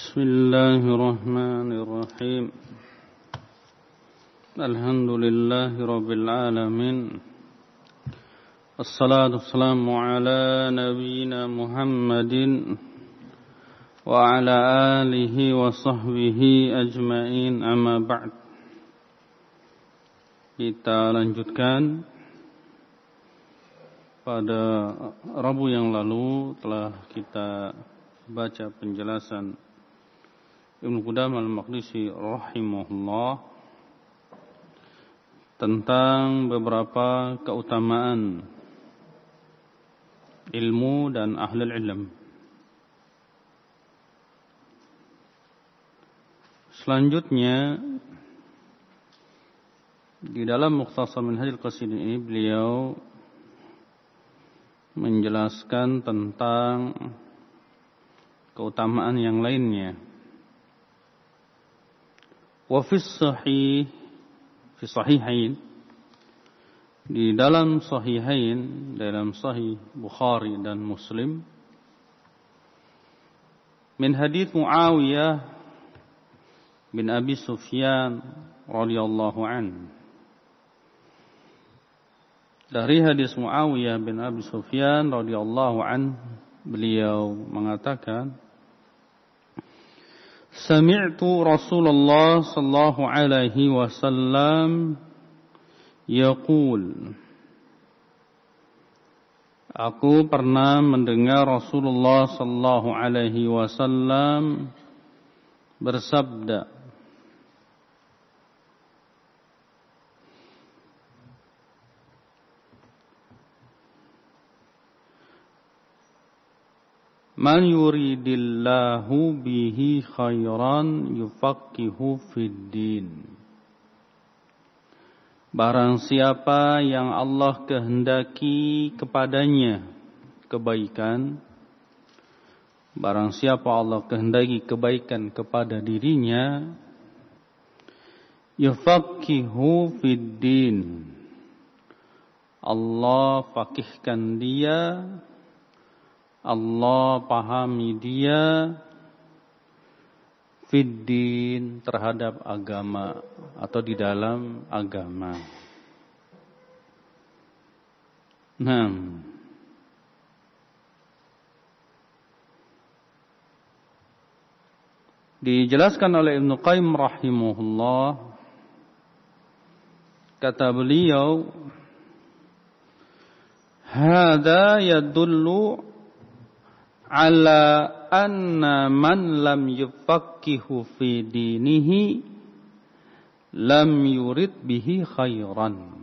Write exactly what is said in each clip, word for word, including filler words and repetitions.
Bismillahirrahmanirrahim. Alhamdulillahi rabbil alamin. Assalatu wassalamu ala nabiyyina Muhammadin wa ala alihi wa sahbihi ajma'in, amma ba'd. Kita lanjutkan. Pada Rabu yang lalu telah kita baca penjelasan Ibnu Qudamah al-Maqdisi rahimahullah tentang beberapa keutamaan ilmu dan ahli ilm. Selanjutnya di dalam Mukhtasar Minhajul Qasidin ini beliau menjelaskan tentang keutamaan yang lainnya. Wa fi sahih fi sahihain, di dalam sahihain, dalam sahih Bukhari dan Muslim, min hadits Muawiyah bin Abi Sufyan radhiyallahu an. Dari hadis Muawiyah bin Abi Sufyan radhiyallahu an, beliau mengatakan, Sami'tu Rasulullah sallallahu alaihi wasallam yaqul. Aku pernah mendengar Rasulullah sallallahu alaihi wasallam bersabda, Man yuridillahu bihi khairan yufaqihu fid din. Barang siapa yang Allah kehendaki kepadanya kebaikan, barang siapa Allah kehendaki kebaikan kepada dirinya, yufaqihu fid din. Allah faqihkan dia, Allah pahami dia fiddin, terhadap agama atau di dalam agama. Nah, dijelaskan oleh Ibnu Qayyim rahimahullah, kata beliau, hada yadullu ala anna man lam yufaqqihu fi dinihi lam yurid bihi khairan.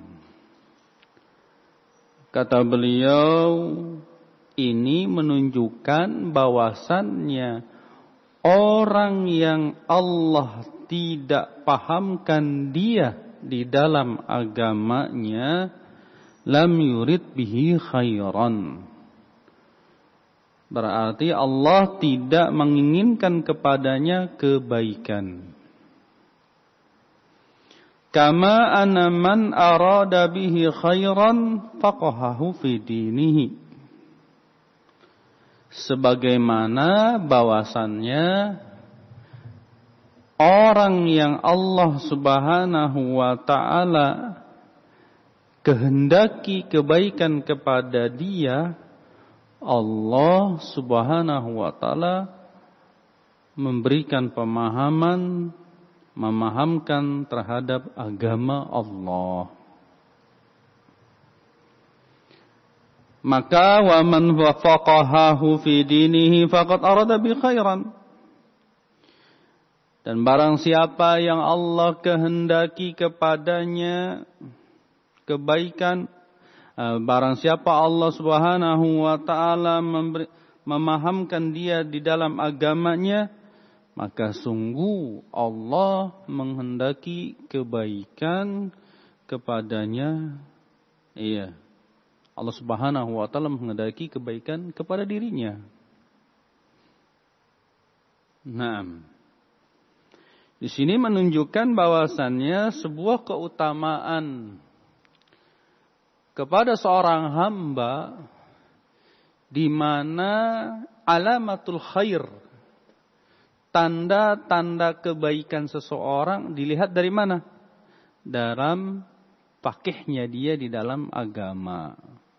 Kata beliau, ini menunjukkan bahwasannya orang yang Allah tidak pahamkan dia di dalam agamanya, lam yurid bihi khairan. Berarti Allah tidak menginginkan kepadanya kebaikan. Kama anna man arada bihi khairan faqahahu fi dinihi. Sebagaimana bahwasannya orang yang Allah Subhanahu wa taala kehendaki kebaikan kepada dia, Allah Subhanahu wa taala memberikan pemahaman, memahamkan terhadap agama Allah. Maka wa man wafaqahu fi dinihi faqad arada bi khairan. Dan barang siapa yang Allah kehendaki kepadanya kebaikan, barang siapa Allah Subhanahu wa taala memahamkan dia di dalam agamanya, maka sungguh Allah menghendaki kebaikan kepadanya. Iya. Allah Subhanahu wa taala menghendaki kebaikan kepada dirinya. Naam. Di sini menunjukkan bahwasannya sebuah keutamaan kepada seorang hamba di mana alamatul khair, tanda-tanda kebaikan seseorang dilihat dari mana? Dalam fakihnya dia di dalam agama.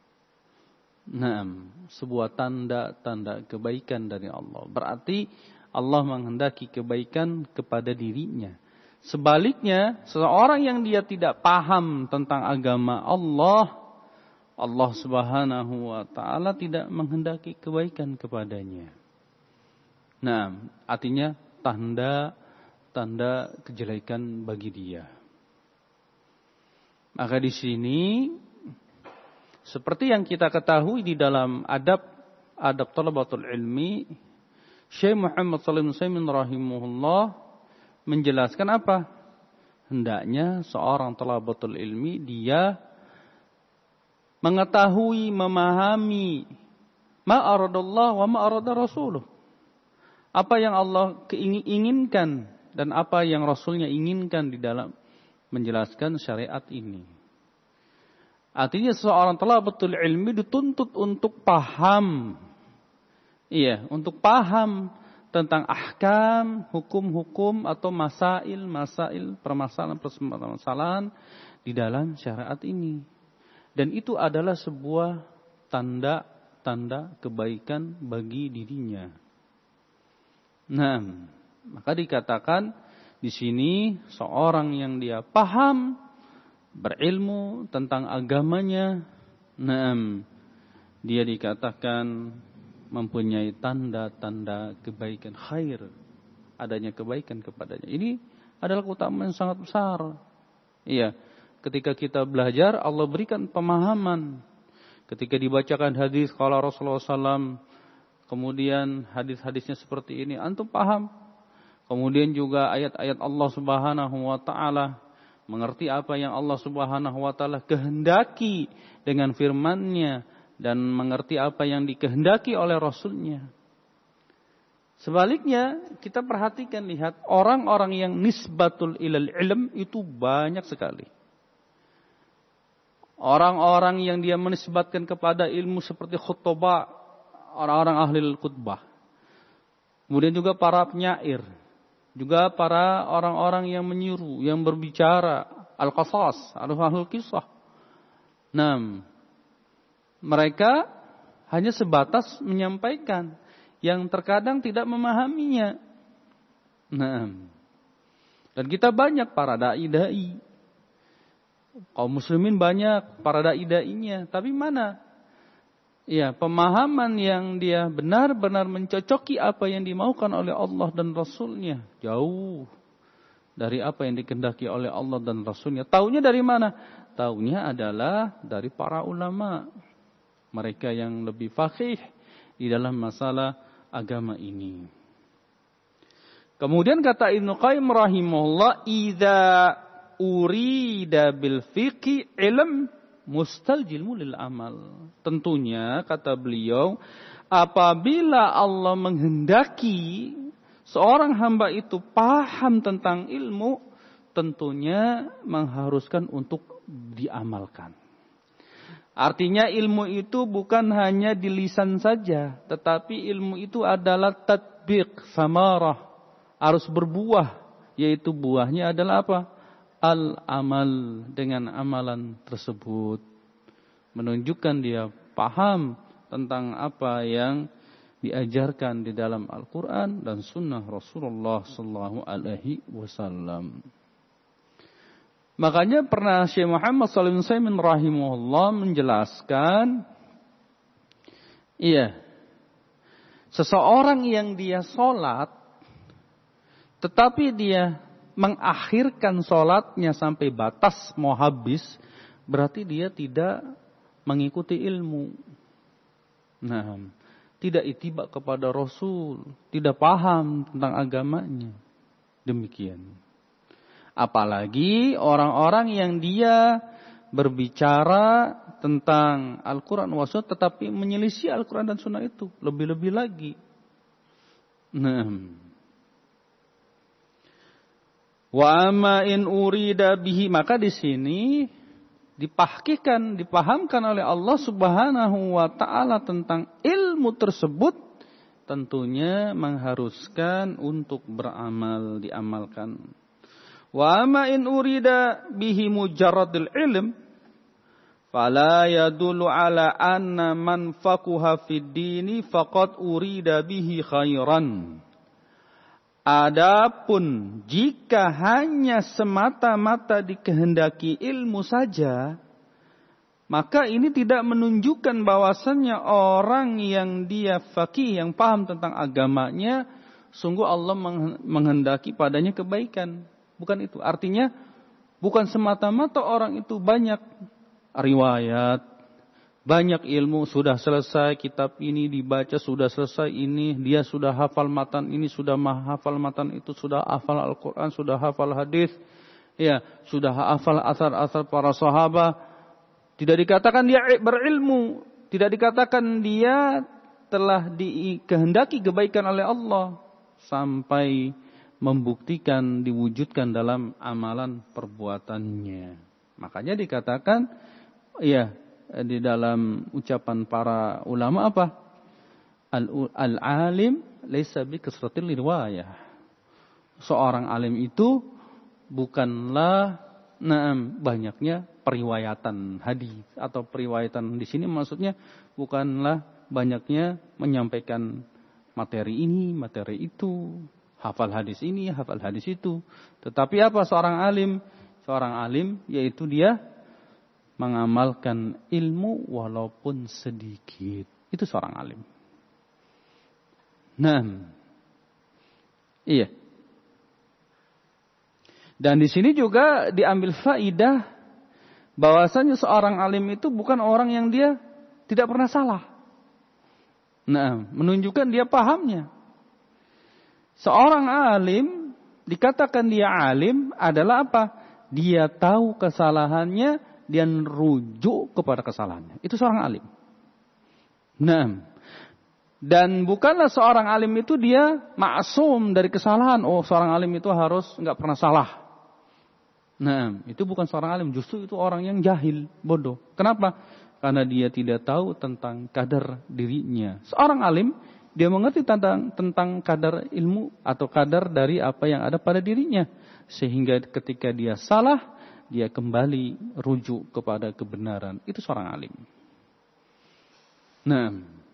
Nah, sebuah tanda-tanda kebaikan dari Allah. Berarti Allah menghendaki kebaikan kepada dirinya. Sebaliknya, seseorang yang dia tidak paham tentang agama Allah, Allah Subhanahu wa taala tidak menghendaki kebaikan kepadanya. Nah, artinya tanda-tanda kejelekan bagi dia. Maka di sini seperti yang kita ketahui di dalam adab adab talabatul ilmi, Syekh Muhammad Shalih bin Utsaimin rahimahullah menjelaskan apa? Hendaknya seorang talabatul ilmi dia mengetahui, memahami ma aradallah wa ma arada rasuluh. Apa yang Allah inginkan dan apa yang Rasulnya inginkan di dalam menjelaskan syariat ini. Artinya seorang talabatul ilmi dituntut untuk paham. Iya, untuk paham tentang ahkam, hukum-hukum atau masail-masail, permasalahan-permasalahan di dalam syariat ini. Dan itu adalah sebuah tanda-tanda kebaikan bagi dirinya. Nah, maka dikatakan di sini seorang yang dia paham, berilmu tentang agamanya, nah, dia dikatakan mempunyai tanda-tanda kebaikan khair, adanya kebaikan kepadanya. Ini adalah keutamaan yang sangat besar. Iya, ketika kita belajar Allah berikan pemahaman. Ketika dibacakan hadis qala Rasulullah sallallahu alaihi wasallam, kemudian hadis-hadisnya seperti ini, antum paham. Kemudian juga ayat-ayat Allah Subhanahu wa taala, mengerti apa yang Allah Subhanahu wa taala kehendaki dengan firman-Nya dan mengerti apa yang dikehendaki oleh Rasul-Nya. Sebaliknya, kita perhatikan, lihat orang-orang yang nisbatul ilal ilm itu banyak sekali. Orang-orang yang dia menisbatkan kepada ilmu seperti khutbah, orang-orang ahli khutbah. Kemudian juga para penyair, juga para orang-orang yang menyuruh, yang berbicara, al-qasas, ahlul kisah. Nah, mereka hanya sebatas menyampaikan, yang terkadang tidak memahaminya. Nah, dan kita banyak para dai-dai, kaum muslimin banyak para dai-dainya, tapi mana? Ya, pemahaman yang dia benar-benar mencocoki apa yang dimaukan oleh Allah dan Rasul-Nya, jauh dari apa yang dikehendaki oleh Allah dan Rasul-Nya. Taunya dari mana? Taunya adalah dari para ulama, mereka yang lebih faqih di dalam masalah agama ini. Kemudian kata Ibnu Qayyim rahimahullah, idza urida bil fiqhi ilm mustaljilmu lil amal. Tentunya kata beliau, apabila Allah menghendaki seorang hamba itu paham tentang ilmu, tentunya mengharuskan untuk diamalkan. Artinya ilmu itu bukan hanya di lisan saja, tetapi ilmu itu adalah tatbiq, samarah, harus berbuah, yaitu buahnya adalah apa? Al-amal, dengan amalan tersebut menunjukkan dia paham tentang apa yang diajarkan di dalam Al-Quran dan Sunnah Rasulullah Sallallahu Alaihi Wasallam. Makanya pernah Syekh Muhammad Shalih bin Utsaimin rahimahullah menjelaskan, iya, seseorang yang dia sholat, tetapi dia mengakhirkan sholatnya sampai batas mau habis, berarti dia tidak mengikuti ilmu. Nah, tidak ittiba kepada Rasul, tidak paham tentang agamanya. Demikian. Apalagi orang-orang yang dia berbicara tentang Al-Quran wa Sunnah tetapi menyelisih Al-Quran dan Sunnah itu, lebih-lebih lagi. Nah, wa amma in urida bihi, maka di sini dipahkikan, dipahamkan oleh Allah Subhanahu wa taala tentang ilmu tersebut, tentunya mengharuskan untuk beramal, diamalkan. Wa ma in urida bihi mujarradul ilm fala yadullu ala anna man faqaha fid dini faqad urida bihi khairan. Adapun jika hanya semata-mata dikehendaki ilmu saja, maka ini tidak menunjukkan bahwasannya orang yang dia faqih, yang paham tentang agamanya, sungguh Allah menghendaki padanya kebaikan. Bukan itu. Artinya bukan semata-mata orang itu banyak riwayat, banyak ilmu, sudah selesai kitab ini dibaca, sudah selesai ini, dia sudah hafal matan ini, sudah hafal matan itu, sudah hafal Al-Quran, sudah hafal hadis, ya, sudah hafal asar-asar para sahabat. Tidak dikatakan dia berilmu, tidak dikatakan dia telah dikehendaki kebaikan oleh Allah sampai membuktikan diwujudkan dalam amalan perbuatannya. Makanya dikatakan, ya, di dalam ucapan para ulama apa? Al-alim laisa bi kasratil riwayah. Seorang alim itu bukanlah naam banyaknya periwayatan hadis atau periwayatan di sini maksudnya bukanlah banyaknya menyampaikan materi ini, materi itu, hafal hadis ini, hafal hadis itu. Tetapi apa seorang alim? Seorang alim yaitu dia mengamalkan ilmu walaupun sedikit. Itu seorang alim. Nah, iya. Dan di sini juga diambil faidah bahwasanya seorang alim itu bukan orang yang dia tidak pernah salah. Nah, menunjukkan dia pahamnya. Seorang alim dikatakan dia alim adalah apa? Dia tahu kesalahannya dan rujuk kepada kesalahannya. Itu seorang alim. Nah, dan bukanlah seorang alim itu dia maksum dari kesalahan. Oh, seorang alim itu harus enggak pernah salah. Nah, itu bukan seorang alim. Justru itu orang yang jahil, bodoh. Kenapa? Karena dia tidak tahu tentang kadar dirinya. Seorang alim, dia mengerti tentang tentang kadar ilmu atau kadar dari apa yang ada pada dirinya. Sehingga ketika dia salah, dia kembali rujuk kepada kebenaran. Itu seorang alim. Nah,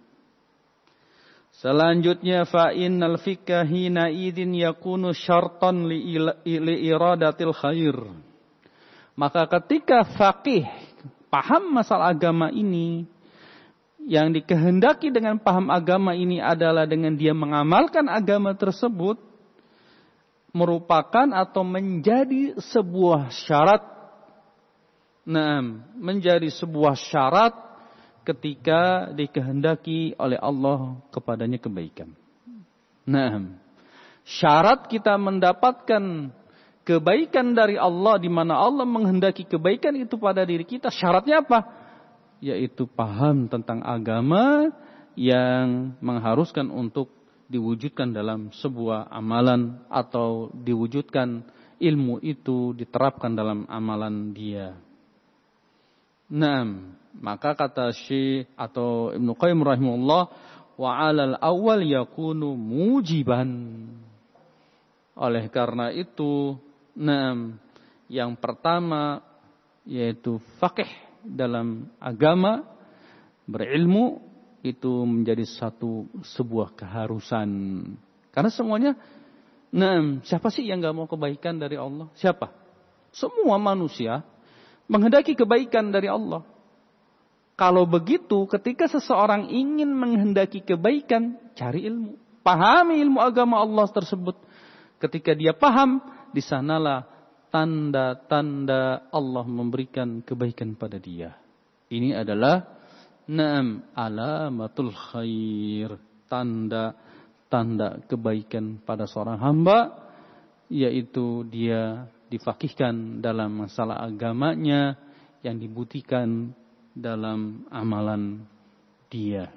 selanjutnya fa innal fiqha hina idzin yakunu syartan li iradatil khair. Maka ketika faqih paham masalah agama ini, yang dikehendaki dengan paham agama ini adalah dengan dia mengamalkan agama tersebut, merupakan atau menjadi sebuah syarat. Nah, menjadi sebuah syarat ketika dikehendaki oleh Allah kepadanya kebaikan. Nah, syarat kita mendapatkan kebaikan dari Allah, di mana Allah menghendaki kebaikan itu pada diri kita, syaratnya apa? Yaitu paham tentang agama yang mengharuskan untuk diwujudkan dalam sebuah amalan atau diwujudkan ilmu itu diterapkan dalam amalan dia. Nah, maka kata Syekh atau Ibnu Qayyim rahimahullah, wa 'alal awwal yakunu mujiban. Oleh karena itu, nah, yang pertama yaitu faqih dalam agama, berilmu, itu menjadi satu sebuah keharusan. Karena semuanya, nah, siapa sih yang gak mau kebaikan dari Allah? Siapa? Semua manusia menghendaki kebaikan dari Allah. Kalau begitu, ketika seseorang ingin menghendaki kebaikan, cari ilmu. Pahami ilmu agama Allah tersebut. Ketika dia paham, di sanalah tanda-tanda Allah memberikan kebaikan pada dia. Ini adalah Naam alamatul khair, tanda-tanda kebaikan pada seorang hamba, yaitu dia difaqihkan dalam masalah agamanya yang dibuktikan dalam amalan dia.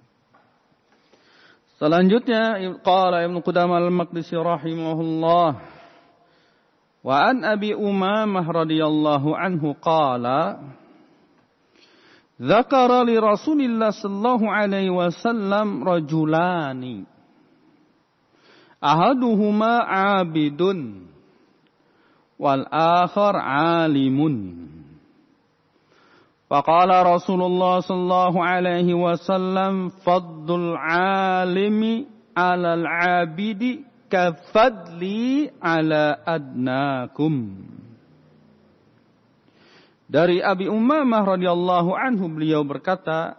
Selanjutnya qala Ibnu Qudamah al-Maqdisi rahimahullah, wa an Abi Umamah radhiyallahu anhu qala Dzakara li Rasulillah sallallahu alaihi wasallam rajulani. Ahaduhuma 'abidun wal akhar 'alimun. Faqala Rasulullah sallallahu alaihi wasallam fadlul 'alimi 'alal 'abidi kafadli 'ala adnakum. Dari Abi Umamah radhiyallahu anhu beliau berkata,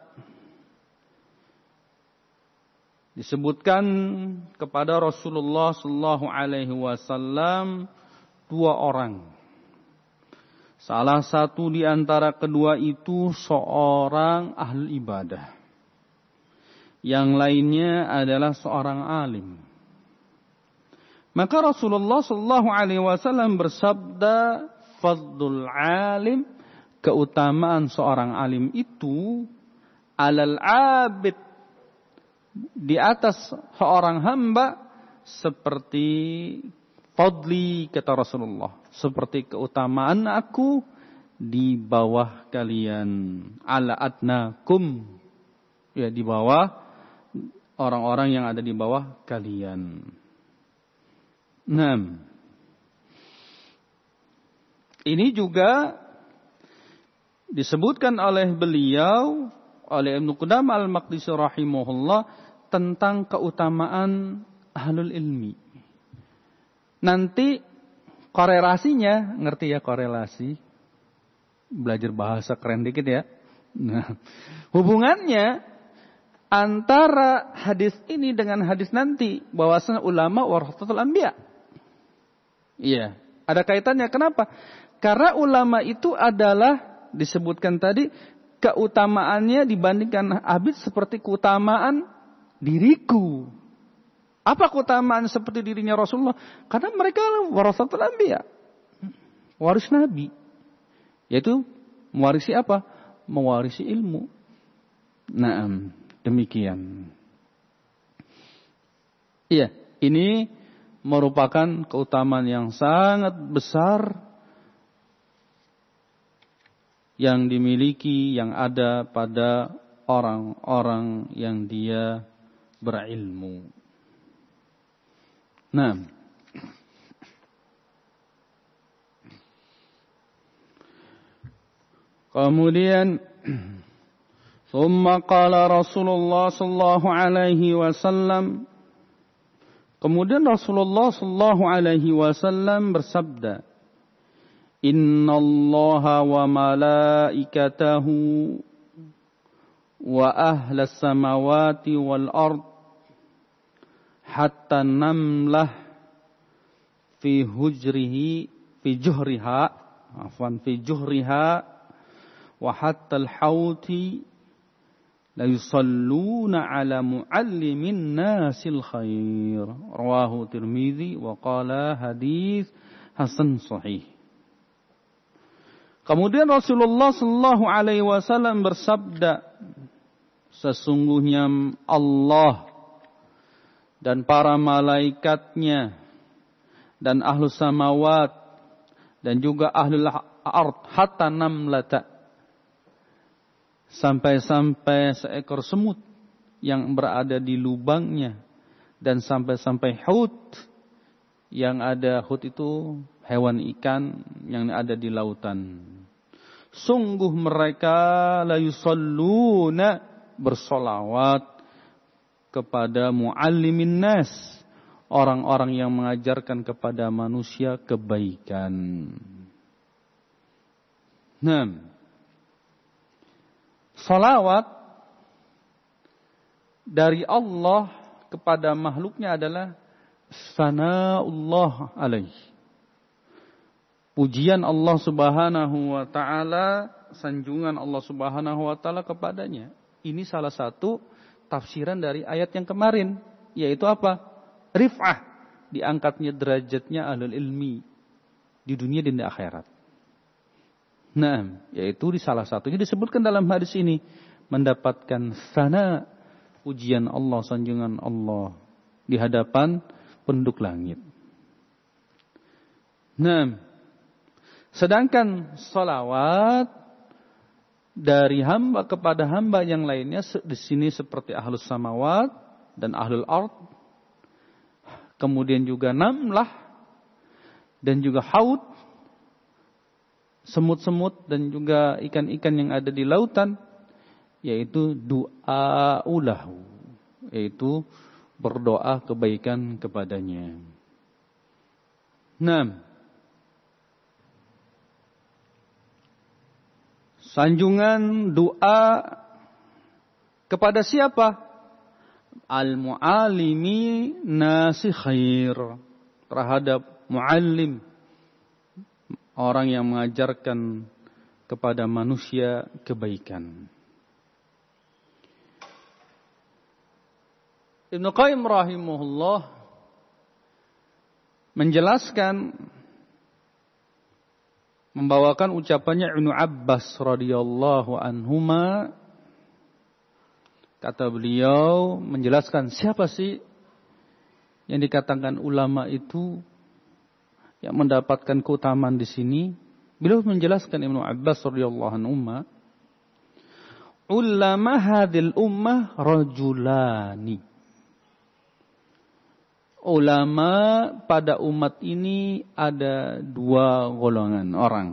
disebutkan kepada Rasulullah sallallahu alaihi wasallam dua orang. Salah satu di antara kedua itu seorang ahli ibadah. Yang lainnya adalah seorang alim. Maka Rasulullah sallallahu alaihi wasallam bersabda, fadlul alim, keutamaan seorang alim itu alal abid, di atas seorang hamba, seperti fadli, kata Rasulullah, seperti keutamaan aku di bawah kalian, ala adnakum, ya, di bawah orang-orang yang ada di bawah kalian. Nah, ini juga disebutkan oleh beliau, oleh Ibnu Qudamah al-Maqdisi rahimahullah, tentang keutamaan ahlul ilmi. Nanti korelasinya, ngerti ya korelasi? Belajar bahasa keren dikit ya. Nah, hubungannya antara hadis ini dengan hadis nanti, bahwasanya ulama warathatul anbiya. Iya, ada kaitannya. Kenapa? Karena ulama itu adalah, disebutkan tadi, keutamaannya dibandingkan abid seperti keutamaan diriku. Apa keutamaan seperti dirinya Rasulullah? Karena mereka warathatul anbiya, waris Nabi. Yaitu mewarisi apa? Mewarisi ilmu. Nah, demikian. Iya, ini merupakan keutamaan yang sangat besar yang dimiliki, yang ada pada orang-orang yang dia berilmu. Nah, kemudian thumma qala Rasulullah sallallahu alaihi wasallam, kemudian Rasulullah sallallahu alaihi wasallam bersabda, innallaha wa malaikatahu wa ahlas samawati wal ard hatta namlah fi hujrihi fi juhriha afwan fi juhriha wa hatta al-hauti la yusalluna ala muallimin nasil khair. Rawahu Tirmidzi wa qala hadits hasan sahih. Kemudian Rasulullah sallallahu alaihi wasallam bersabda, sesungguhnya Allah dan para malaikatnya dan ahlus samawat dan juga ahlul ard hatta namlata, sampai-sampai seekor semut yang berada di lubangnya, dan sampai-sampai hut yang ada, hut itu hewan ikan yang ada di lautan. Sungguh mereka la yusalluna, bersolawat kepada muallimin nas, orang-orang yang mengajarkan kepada manusia kebaikan. Nah, salawat dari Allah kepada makhluknya adalah sana'ullah alaih, pujian Allah subhanahu wa ta'ala, sanjungan Allah subhanahu wa ta'ala kepadanya. Ini salah satu tafsiran dari ayat yang kemarin, yaitu apa? Rif'ah, diangkatnya derajatnya ahlul ilmi di dunia dan di akhirat. Nah, yaitu di salah satunya disebutkan dalam hadis ini, mendapatkan sana, pujian Allah, sanjungan Allah di hadapan penduduk langit. Nah, sedangkan salawat dari hamba kepada hamba yang lainnya di sini seperti ahlus samawat dan ahlul ard, kemudian juga namlah dan juga haud, semut-semut dan juga ikan-ikan yang ada di lautan, yaitu doa ulahu, yaitu berdoa kebaikan kepadanya. Nah, sanjungan doa kepada siapa? Al-mu'alimi nasi khair, terhadap mu'allim, orang yang mengajarkan kepada manusia kebaikan. Ibnu Qayyim rahimahullah menjelaskan, membawakan ucapannya Ibnu Abbas radhiyallahu anhuma. Kata beliau menjelaskan siapa sih yang dikatakan ulama itu yang mendapatkan keutamaan di sini. Beliau menjelaskan, Ibnu Abbas radhiyallahu anhuma, ulama hadil ummah rajulani. Ulama pada umat ini ada dua golongan orang.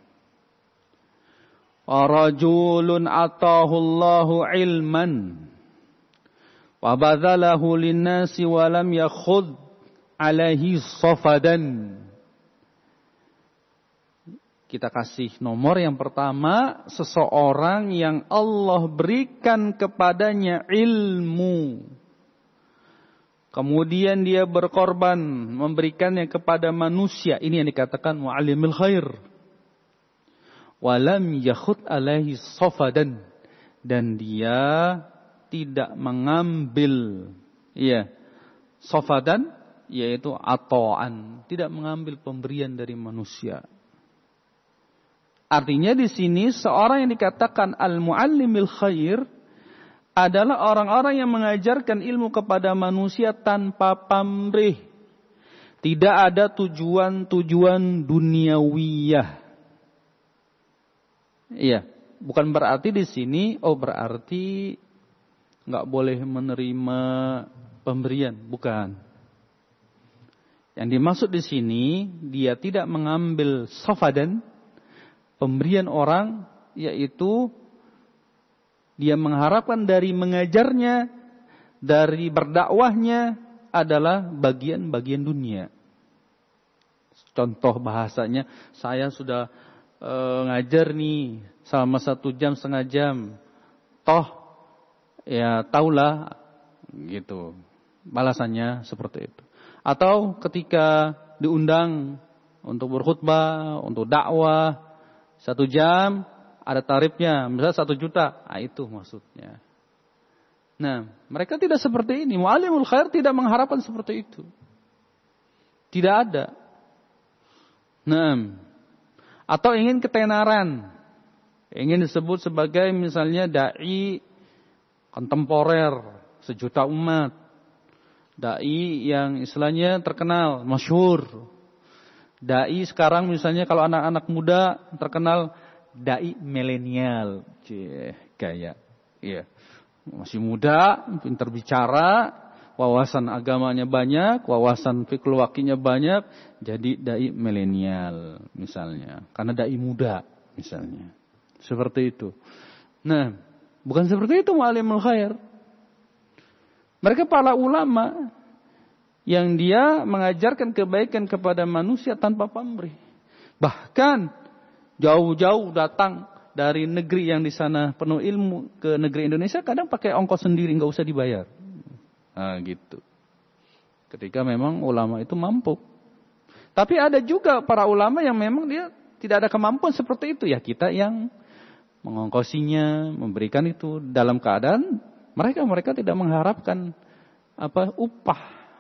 Rajulun atahu Allahu ilman wa badzalahu lin-nasi wa lam yakhudh alaihi safadan. Kita kasih nomor yang pertama, seseorang yang Allah berikan kepadanya ilmu, kemudian dia berkorban memberikannya kepada manusia. Ini yang dikatakan mu'allimul khair. Walam yakhud alaihi safadan, dan dia tidak mengambil, ya, safadan yaitu atoan, tidak mengambil pemberian dari manusia. Artinya di sini seorang yang dikatakan al-mu'allimul khair adalah orang-orang yang mengajarkan ilmu kepada manusia tanpa pamrih. Tidak ada tujuan-tujuan duniawiyah. Iya, bukan berarti di sini oh berarti nggak boleh menerima pemberian, bukan. Yang dimaksud di sini dia tidak mengambil safadan, pemberian orang, yaitu dia mengharapkan dari mengajarnya, dari berdakwahnya adalah bagian-bagian dunia. Contoh bahasanya, saya sudah e, ngajar nih selama satu jam, setengah jam. Toh, ya taulah gitu. Balasannya seperti itu. Atau ketika diundang untuk berkhutbah, untuk dakwah, satu jam, ada tarifnya, misalnya satu juta. Nah, itu maksudnya. Nah, mereka tidak seperti ini. Mu'allimul khair tidak mengharapkan seperti itu. Tidak ada. Nah, atau ingin ketenaran. Ingin disebut sebagai misalnya da'i kontemporer, sejuta umat. Da'i yang istilahnya terkenal, masyhur. Da'i sekarang misalnya kalau anak-anak muda terkenal da'i milenial, kayak, iya, masih muda, pintar bicara, wawasan agamanya banyak, wawasan fikih waqinya banyak, jadi da'i milenial misalnya, karena da'i muda misalnya, seperti itu. Nah, bukan seperti itu mu'allimul khair. Mereka para ulama yang dia mengajarkan kebaikan kepada manusia tanpa pamrih, bahkan jauh-jauh datang dari negeri yang di sana penuh ilmu ke negeri Indonesia, kadang pakai ongkos sendiri, nggak usah dibayar. Nah, gitu. Ketika memang ulama itu mampu. Tapi ada juga para ulama yang memang dia tidak ada kemampuan seperti itu, ya kita yang mengongkosinya, memberikan itu dalam keadaan mereka mereka tidak mengharapkan apa upah.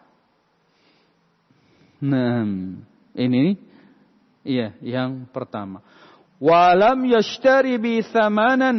Nah, ini iya yang pertama. Walam yashtari bi thamanan,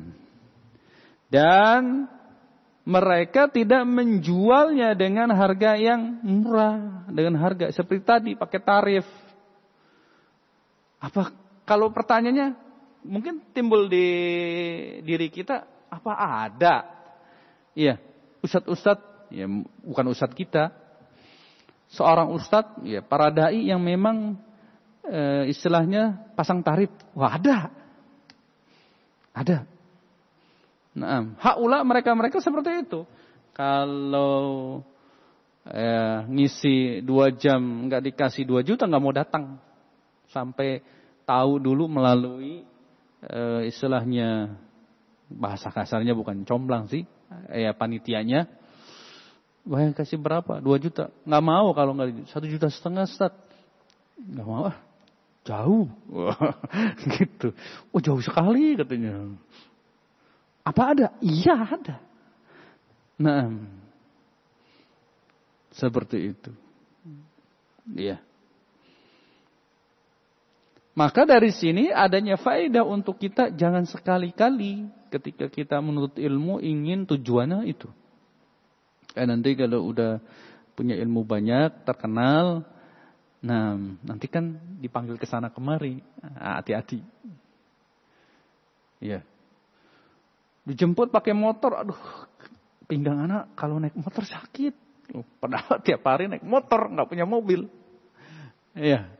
dan mereka tidak menjualnya dengan harga yang murah, dengan harga seperti tadi pakai tarif. Apa kalau pertanyaannya mungkin timbul di diri kita, apa ada? Iya, ustadz-ustadz, ya bukan ustadz kita, seorang ustadz, ya para dai yang memang e, istilahnya pasang tarif, wah ada, ada. Nah, haula mereka-mereka seperti itu. Kalau eh, ngisi dua jam nggak dikasih dua juta nggak mau datang, sampai tahu dulu melalui eh, istilahnya bahasa kasarnya bukan comblang sih, ya panitianya. Wah kasih berapa? Dua juta? Nggak mau kalau nggak satu juta setengah Ustaz. Nggak mau ah, jauh, gitu. Oh jauh sekali katanya. Apa ada? Iya ada. Nah, seperti itu. Iya. Maka dari sini adanya faedah untuk kita jangan sekali-kali ketika kita menuntut ilmu ingin tujuannya itu. Eh nanti kalau udah punya ilmu banyak, terkenal, nah nanti kan dipanggil ke sana kemari. Nah, hati-hati. Iya. Dijemput pakai motor, aduh, pinggang anak kalau naik motor sakit. Padahal tiap hari naik motor, nggak punya mobil. Iya.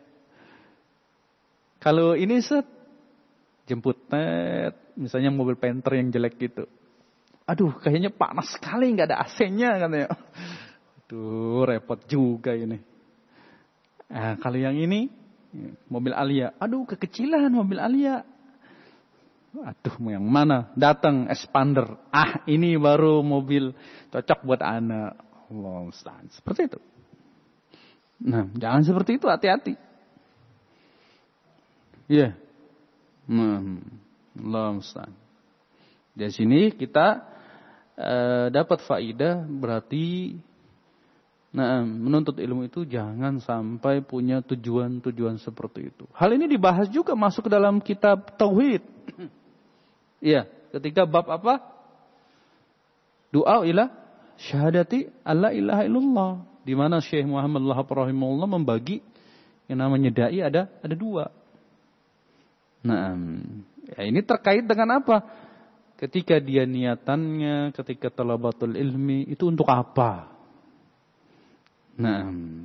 Kalau ini set, jemput net, misalnya mobil Panther yang jelek gitu. Aduh, kayaknya panas sekali, nggak ada A C-nya katanya. Aduh, repot juga ini. Nah, kalau yang ini, mobil Alia. Aduh, kekecilan mobil Alia. Aduh, mau yang mana? Datang expander. Ah, ini baru mobil cocok buat anak. Allah musta'an. Seperti itu. Nah, jangan seperti itu, hati-hati. Iya. Yeah. Nah, Allah musta'an. Di sini kita uh, dapat faidah, berarti nah, menuntut ilmu itu jangan sampai punya tujuan-tujuan seperti itu. Hal ini dibahas juga masuk ke dalam kitab Tauhid. Iya, ketika bab apa? Doa ila syahadati alla ilaha illallah. Di mana Syekh Muhammad Lahab rahimahullah membagi yang namanya dai ada ada dua. Nah, ya ini terkait dengan apa? Ketika dia niatannya, ketika talabatul ilmi itu untuk apa? Nah,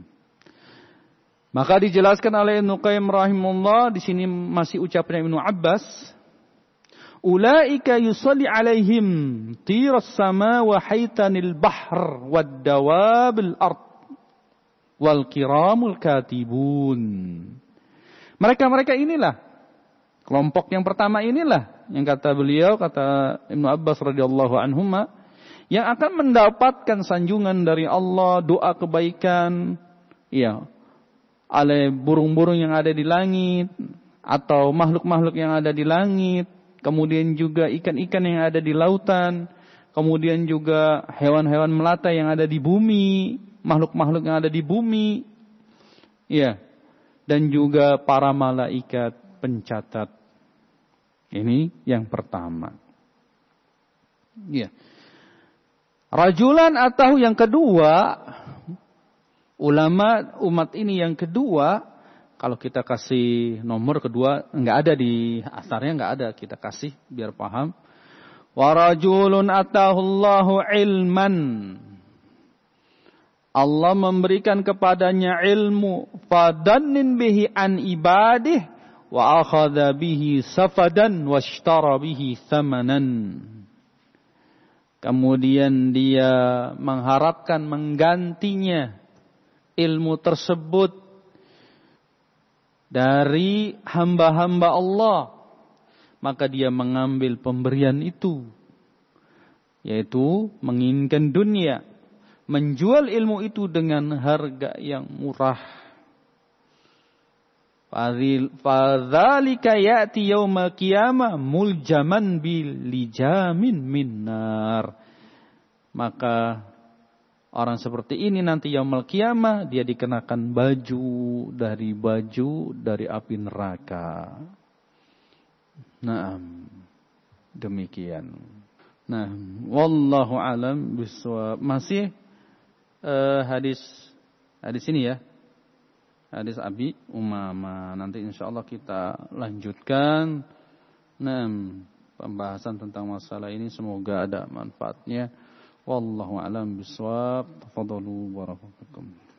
maka dijelaskan oleh Ibnu Qayyim rahimahullah di sini masih ucapan Ibnu Abbas. Ulaika yusalli alaihim tiras sama wa haitanil bahr wad dawabil ard wal kiramul katibun. Mereka-mereka inilah, kelompok yang pertama inilah yang kata beliau, kata Ibnu Abbas radhiyallahu anhuma, yang akan mendapatkan sanjungan dari Allah, doa kebaikan, ya, oleh burung-burung yang ada di langit atau makhluk-makhluk yang ada di langit. Kemudian juga ikan-ikan yang ada di lautan. Kemudian juga hewan-hewan melata yang ada di bumi. Makhluk-makhluk yang ada di bumi. Ya. Dan juga para malaikat pencatat. Ini yang pertama. Ya. Rajulan atau yang kedua. Ulama umat ini yang kedua. Kalau kita kasih nomor kedua, enggak ada di asarnya, enggak ada. Kita kasih biar paham. Wa rajulun atahullahu ilman. Allah memberikan kepadanya ilmu. Fadannin bihi an ibadih. Wa akhadha bihi safadan. Wa ashtara bihi thamanan. Kemudian dia mengharapkan menggantinya ilmu tersebut dari hamba-hamba Allah, maka dia mengambil pemberian itu, yaitu menginginkan dunia, menjual ilmu itu dengan harga yang murah. Fadzalika ya'ti yaumal qiyamah muljaman bil lijamin minnar. Maka orang seperti ini nanti yaumul qiyamah dia dikenakan baju dari baju dari api neraka. Nah, demikian. Nah, wallahu alam bisawab. Masih uh, hadis hadis ini ya. Hadis Abi Umamah. Nanti insyaallah kita lanjutkan Nah, pembahasan tentang masalah ini semoga ada manfaatnya. Wallahu a'lam bishawab. Tafadhalu barakallahu fikum.